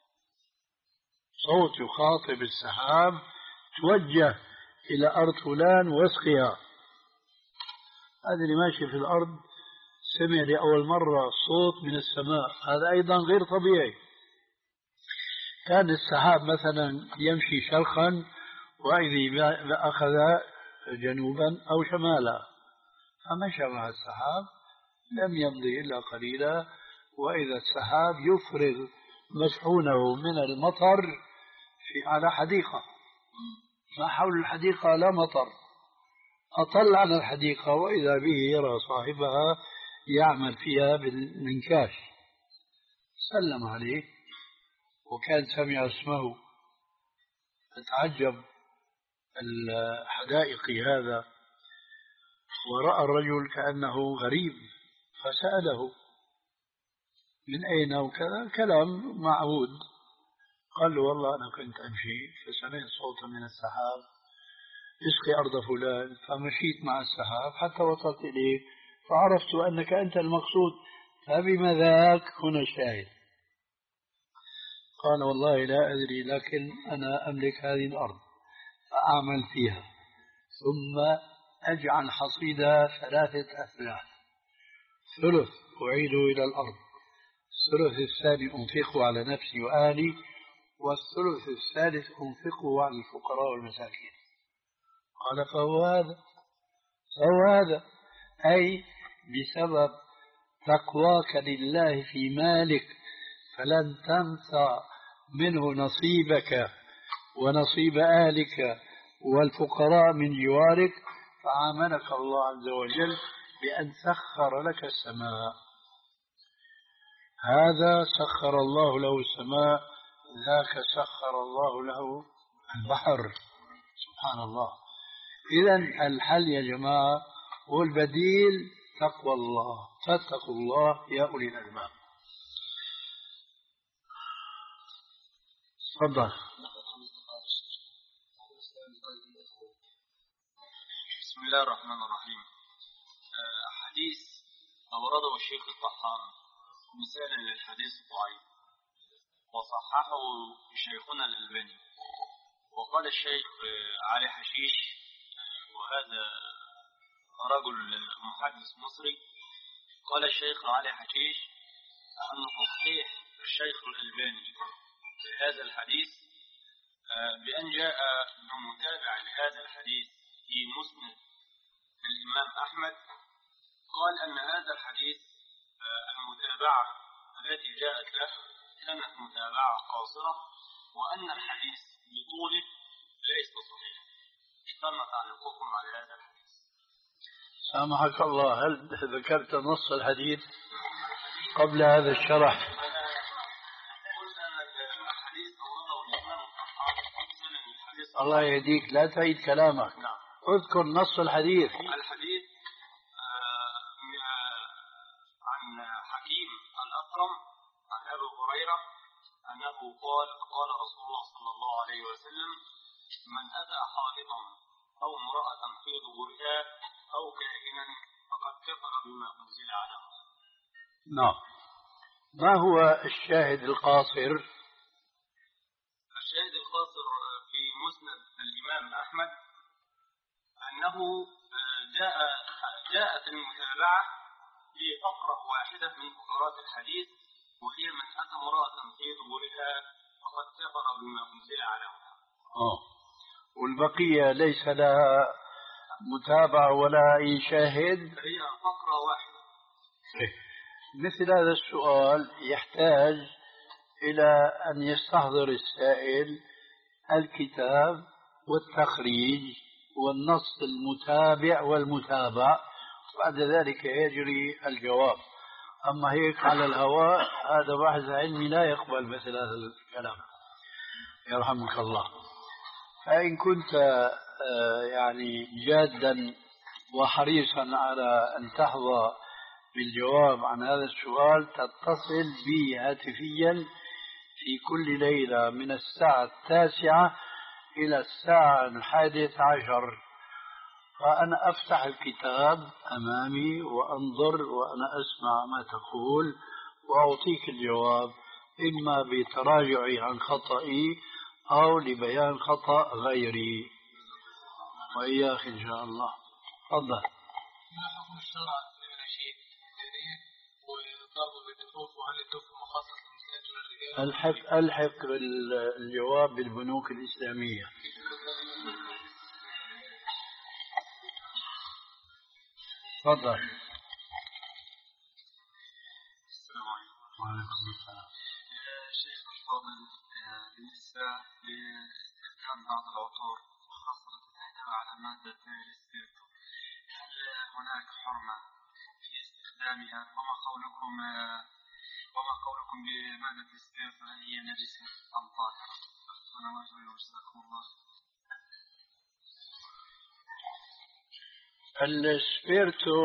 صوت يخاطب السحاب توجه إلى أرض فلان واسقيها. هذا اللي ماشي في الأرض سمع لأول مرة صوت من السماء، هذا أيضا غير طبيعي. كان السحاب مثلا يمشي شرقا وإذا أخذ جنوبا أو شمالا، فمشى مع السحاب لم يمضي إلا قليلا، وإذا السحاب يفرغ مشحونه من المطر في على حديقة، ما حول الحديقة لا مطر، أطل عن الحديقة وإذا به يرى صاحبها يعمل فيها بالمنكاش. سلم عليه وكان سمع اسمه، فتعجب الحدائق هذا ورأى الرجل كأنه غريب، فسأله من أين وكذا، كلام معهود. قال له والله أنا كنت أمشي فسمعت صوتا من السحاب اسقي أرض فلان، فمشيت مع السحاب حتى وصلت إليه فعرفت أنك أنت المقصود، فبما ذاك هنا الشاهد. قال والله لا أدري، لكن أنا أملك هذه الأرض فأعمل فيها ثم أجعل حصيدها ثلاثة أثلاث، ثلث أعيده إلى الأرض، الثلث الثاني أنفقه على نفسي وأهلي، والثلث الثالث أنفقه على الفقراء والمساكين. قال فهو هذا فهو هذا أي بسبب تقواك لله في مالك فلن تنسى منه نصيبك ونصيب أهلك والفقراء من جوارك، فعاملك الله عز وجل بأن سخر لك السماء. هذا سخر الله له السماء، ذاك سخر الله له البحر. سبحان الله. إذن الحل يا جماعة والبديل تقوى الله، فاتقوا الله يا أولي الألباب. تفضل. بسم الله الرحمن الرحيم. حديث أورده الشيخ الطحان مثالا للحديث الضعيف وصححه شيخنا الألباني. وقال الشيخ علي حشيش، وهذا رجل محدث مصري، قال الشيخ علي حشيش أن تصحيح الشيخ الألباني في هذا الحديث بأن جاء بمتابع لهذا الحديث في مسند الإمام أحمد، قال أن هذا الحديث المتابعة التي جاءت له كانت متابعة قاصرة، وأن الحديث بطوله ليس صحيح. ما تعليقكم على هذا الحديث؟ سامحك الله، هل ذكرت نص الحديث؟ قبل هذا الشرح. الله يهديك، لا تعيد كلامك. اذكر نص الحديث. الحديث آه عن حكيم الأكرم عن أبي هريرة أنه قال قال رسول الله صلى الله عليه وسلم: من أتى حائطا أو امرأة في ظهورها أو كاهنا فقد كفر بما أنزل عليه. نعم. ما هو الشاهد القاصر؟ الشاهد القاصر في مسند الإمام أحمد أنه جاء جاءت المتابعة لفقرة واحدة من فقرات الحديث، وهي من أتى امرأة في ظهورها فقد كفر بما أنزل عليه. آه. والبقية ليس لها متابعة ولا أي شاهد، هي فقرة واحدة. مثل هذا السؤال يحتاج إلى أن يستحضر السائل الكتاب والتخريج والنص المتابع والمتابع، بعد ذلك يجري الجواب. أما هيك على الهواء هذا بحث علمي لا يقبل مثل هذا الكلام، يرحمك الله. فإن كنت يعني جادا وحريصا على أن تحظى بالجواب عن هذا السؤال، تتصل بي هاتفيا في كل ليلة من الساعة التاسعة إلى الساعة الحادية عشر، فأنا أفتح الكتاب أمامي وأنظر وأنا أسمع ما تقول وأعطيك الجواب، إما بتراجعي عن خطئي أو لبيان خطأ غيري، وإياك إن شاء الله. تفضل. ما حكم الشرع للنشيد ويطالب بالدفوف، وهل الدف مخصص للنساء والرجال؟ الحق الحق الجواب بالبنوك الإسلامية. تفضل. السلام عليكم. وعليكم السلام. شيخ الفاضل، بالنسبة لاستخدام بعض العطور خاصة تحتوي على مادة السبيرتو، هل هناك حرمة في استخدامها؟ وما قولكم وما قولكم بمادة السبيرتو، هل هي نجسة أم طاهرة؟ أنا وجهي وجزاكم الله. السبيرتو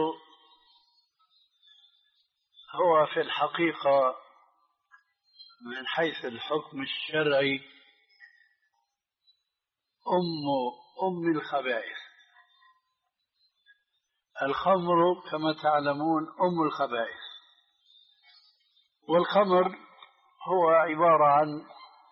هو في الحقيقة من حيث الحكم الشرعي أم أم الخبائث. الخمر كما تعلمون أم الخبائث، والخمر هو عبارة عن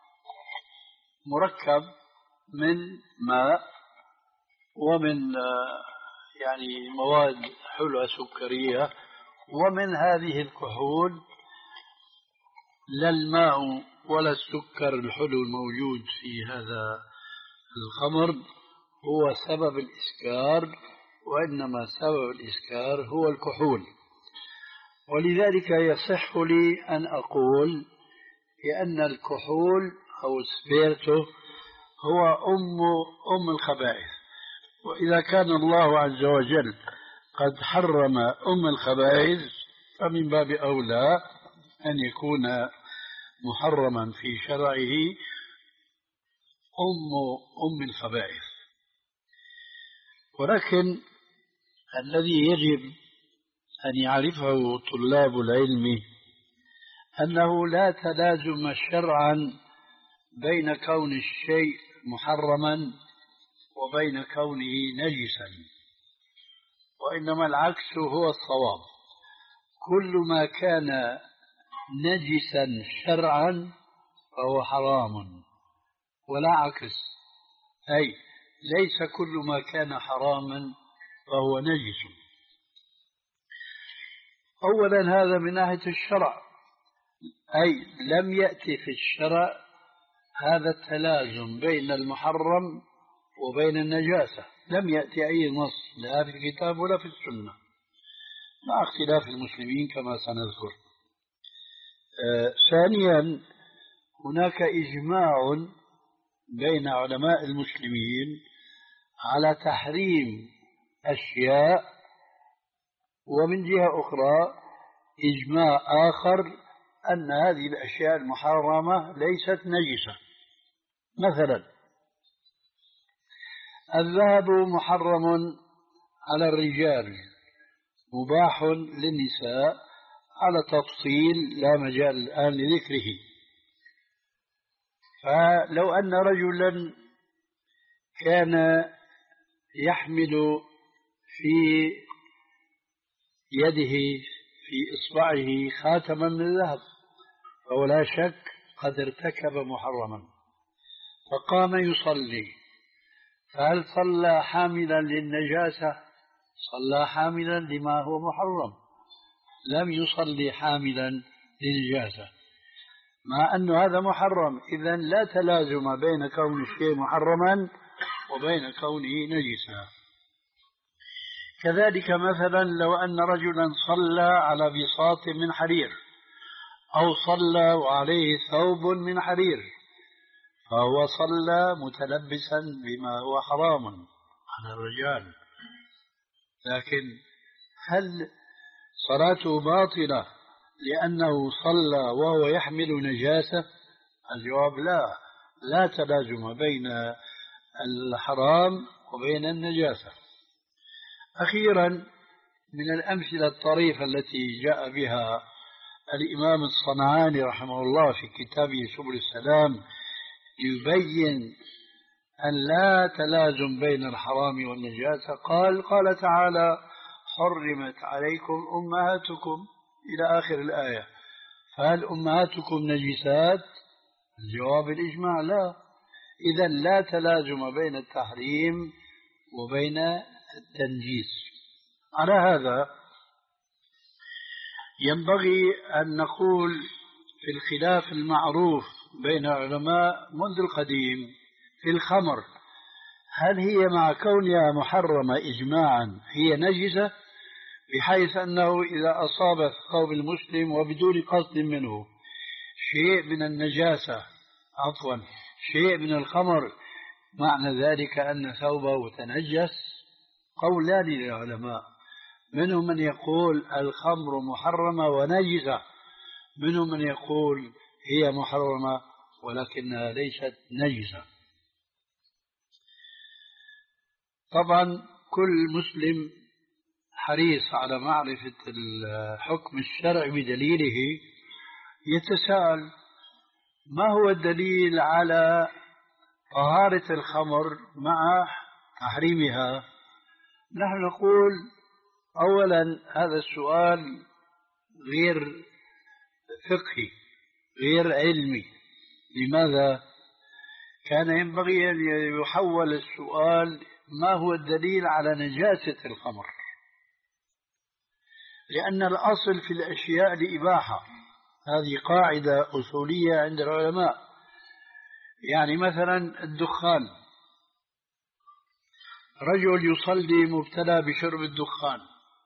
مركب من ماء ومن يعني مواد حلوة سكرية، ومن هذه الكحول لا الماء ولا السكر الحلو الموجود في هذا الخمر هو سبب الإسكار، وإنما سبب الإسكار هو الكحول. ولذلك يصح لي أن أقول بأن الكحول أو السبيرتو هو أم أم الخبائث. وإذا كان الله عز وجل قد حرم أم الخبائث فمن باب أولى أن يكون محرما في شرعه أم أم الخبائث. ولكن الذي يجب أن يعرفه طلاب العلم أنه لا تلازم شرعا بين كون الشيء محرما وبين كونه نجسا، وإنما العكس هو الصواب. كل ما كان نجسا شرعا فهو حرام، ولا عكس، أي ليس كل ما كان حراما فهو نجس. أولا هذا من ناحية الشرع، أي لم يأتي في الشرع هذا التلازم بين المحرم وبين النجاسة، لم يأتي أي نص لا في الكتاب ولا في السنة، مع اختلاف المسلمين كما سنذكر. آه ثانيا هناك إجماع بين علماء المسلمين على تحريم أشياء، ومن جهة أخرى إجماع آخر أن هذه الأشياء المحرمة ليست نجسة. مثلا الذهب محرم على الرجال مباح للنساء على تفصيل لا مجال الآن لذكره. فلو أن رجلا كان يحمل في يده في إصبعه خاتما من ذهب فهو لا شك قد ارتكب محرما، فقام يصلي، فهل صلى حاملا للنجاسة؟ صلى حاملا لما هو محرم، لم يصلي حاملا للنجاسة، مع أن هذا محرم. إذن لا تلازم بين كون الشيء محرما وبين كونه نجسا. كذلك مثلا لو أن رجلا صلى على بساط من حرير أو صلى وعليه ثوب من حرير فهو صلى متلبسا بما هو حرام على الرجال، لكن هل صلاته باطلة لأنه صلى وهو يحمل نجاسة؟ الجواب لا، لا تلازم بين الحرام وبين النجاسة. أخيرا من الأمثلة الطريفة التي جاء بها الإمام الصنعاني رحمه الله في كتابه سبل السلام يبين أن لا تلازم بين الحرام والنجاسة، قال قال تعالى حرمت عليكم أمهاتكم إلى آخر الآية، فهل أمهاتكم نجسات؟ الجواب الإجماع لا. إذن لا تلازم بين التحريم وبين التنجيس. على هذا ينبغي أن نقول في الخلاف المعروف بين العلماء منذ القديم في الخمر، هل هي مع كونها محرمة إجماعا هي نجسة، بحيث أنه إذا أصاب الثوب المسلم وبدون قصد منه شيء من النجاسة عفوا شيء من الخمر، معنى ذلك أن ثوبه تنجس؟ قولان للعلماء، منهم من يقول الخمر محرمة ونجسة، منهم من يقول هي محرمة ولكنها ليست نجسة. طبعا كل مسلم حريص على معرفة الحكم الشرعي بدليله يتساءل ما هو الدليل على طهارة الخمر مع تحريمها؟ نحن نقول أولا هذا السؤال غير فقهي غير علمي. لماذا؟ كان ينبغي أن يحول السؤال ما هو الدليل على نجاسة الخمر، لأن الأصل في الأشياء الإباحة، هذه قاعدة أصولية عند العلماء. يعني مثلا الدخان، رجل يصلي مبتلى بشرب الدخان،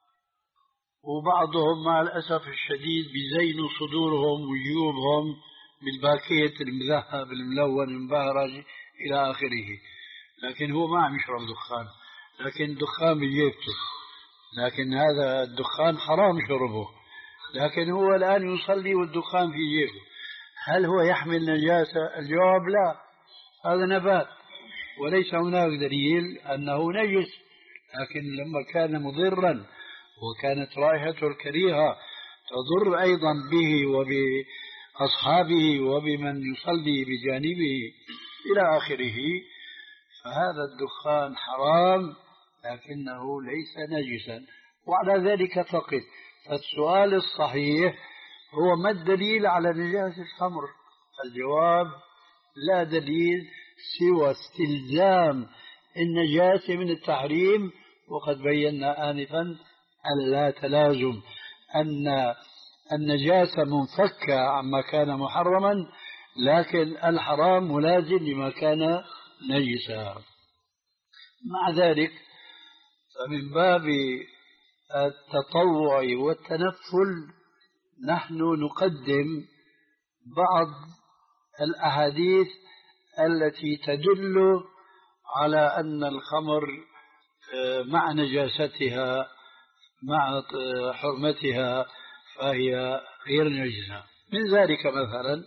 وبعضهم مع الأسف الشديد بيزينوا صدورهم وجيوبهم بالباكيت المذهب الملون المبهرج إلى آخره، لكن هو ما عم يشرب دخان، لكن الدخان بجيبته، لكن هذا الدخان حرام شربه، لكن هو الآن يصلي والدخان في جيبه، هل هو يحمل نجاسة؟ الجواب لا، هذا نبات وليس هناك دليل أنه نجس، لكن لما كان مضرا وكانت رائحته الكريهة تضر أيضا به وبأصحابه وبمن يصلي بجانبه إلى آخره، فهذا الدخان حرام لكنه ليس نجسا، وعلى ذلك فقط. فالسؤال الصحيح هو ما الدليل على نجاسة الخمر؟ الجواب لا دليل سوى استلزام النجاسة من التحريم، وقد بينا آنفا أن لا تلازم، أن النجاسة منفكة عما كان محرما، لكن الحرام ملازم لما كان نجسا. مع ذلك فمن باب التطوع والتنفل نحن نقدم بعض الأحاديث التي تدل على أن الخمر مع نجاستها مع حرمتها فهي غير نجسة. من ذلك مثلا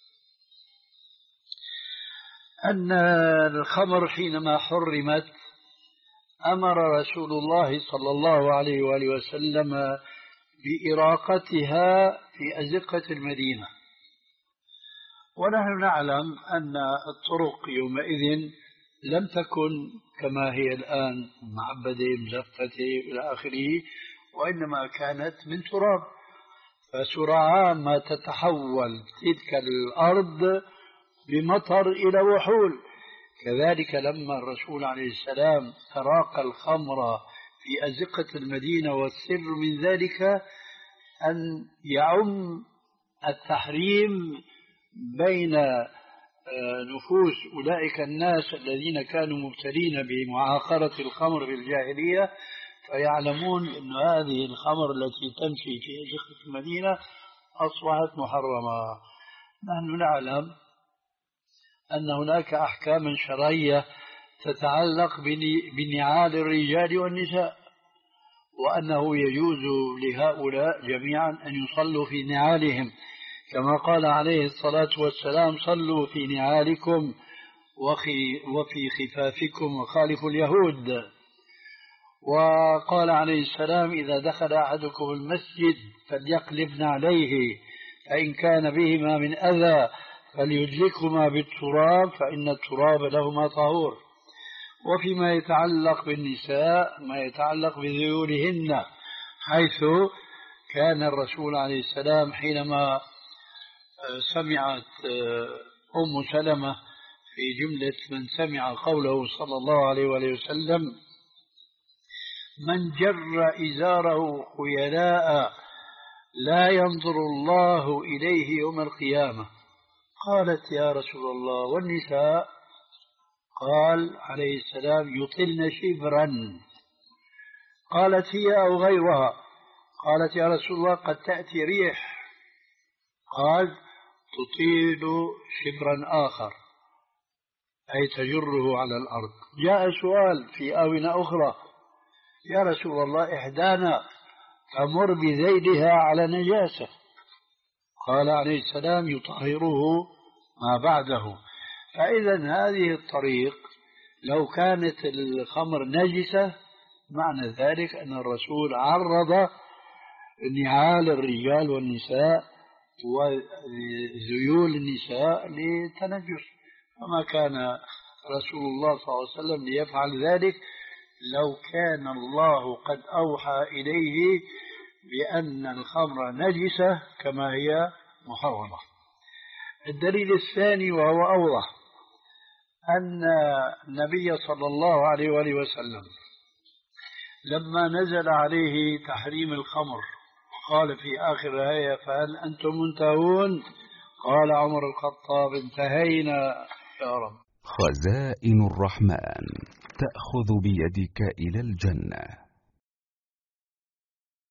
أن الخمر حينما حرمت أمر رسول الله صلى الله عليه وآله وسلم بإراقتها في أزقة المدينة، ونحن نعلم أن الطرق يومئذ لم تكن كما هي الآن معبدة مزفتة إلى آخره، وإنما كانت من تراب، فسرعان ما تتحول تلك الأرض بمطر إلى وحول. كذلك لما الرسول عليه السلام أراق الخمر في أزقة المدينة، والسر من ذلك أن يعم التحريم بين نفوس أولئك الناس الذين كانوا مبتلين بمعاقرة الخمر في الجاهلية، فيعلمون أن هذه الخمر التي تمشي في أزقة المدينة أصبحت محرمة. نحن نعلم أن هناك أحكام شرعية تتعلق بنعال الرجال والنساء، وأنه يجوز لهؤلاء جميعا أن يصلوا في نعالهم، كما قال عليه الصلاة والسلام: صلوا في نعالكم وفي خفافكم وخالفوا اليهود. وقال عليه السلام: إذا دخل أحدكم المسجد فليقلب نعليه، فإن كان بهما من أذى فليدلكهما بالتراب فإن التراب لهما طهور. وفيما يتعلق بالنساء ما يتعلق بذيولهن، حيث كان الرسول عليه السلام حينما سمعت أم سلمة في جملة من سمع قوله صلى الله عليه وآله وسلم: من جر إزاره خيلاء لا ينظر الله إليه يوم القيامة. قالت: يا رسول الله والنساء؟ قال عليه السلام: يطلن شبرا. قالت: هي أو غيرها؟ قالت: يا رسول الله قد تأتي ريح. قال: تطيل شبرا آخر، أي تجره على الأرض. جاء سؤال في آونة أخرى: يا رسول الله إحدانا تمر بذيلها على نجاسة. قال عليه السلام: يطهره ما بعده. فإذا هذه الطريق لو كانت الخمر نجسة معنى ذلك أن الرسول عرض نعال الرجال والنساء وذيول النساء لتنجس، فما كان رسول الله صلى الله عليه وسلم ليفعل ذلك لو كان الله قد أوحى إليه بأن الخمر نجسة كما هي محرمة. الدليل الثاني وهو أوضح أن النبي صلى الله عليه وآله وسلم لما نزل عليه تحريم الخمر قال في آخر الآية: فهل أنتم منتهون؟ قال عمر الخطاب: انتهينا يا رب. خزائن الرحمن تأخذ بيدك إلى الجنة.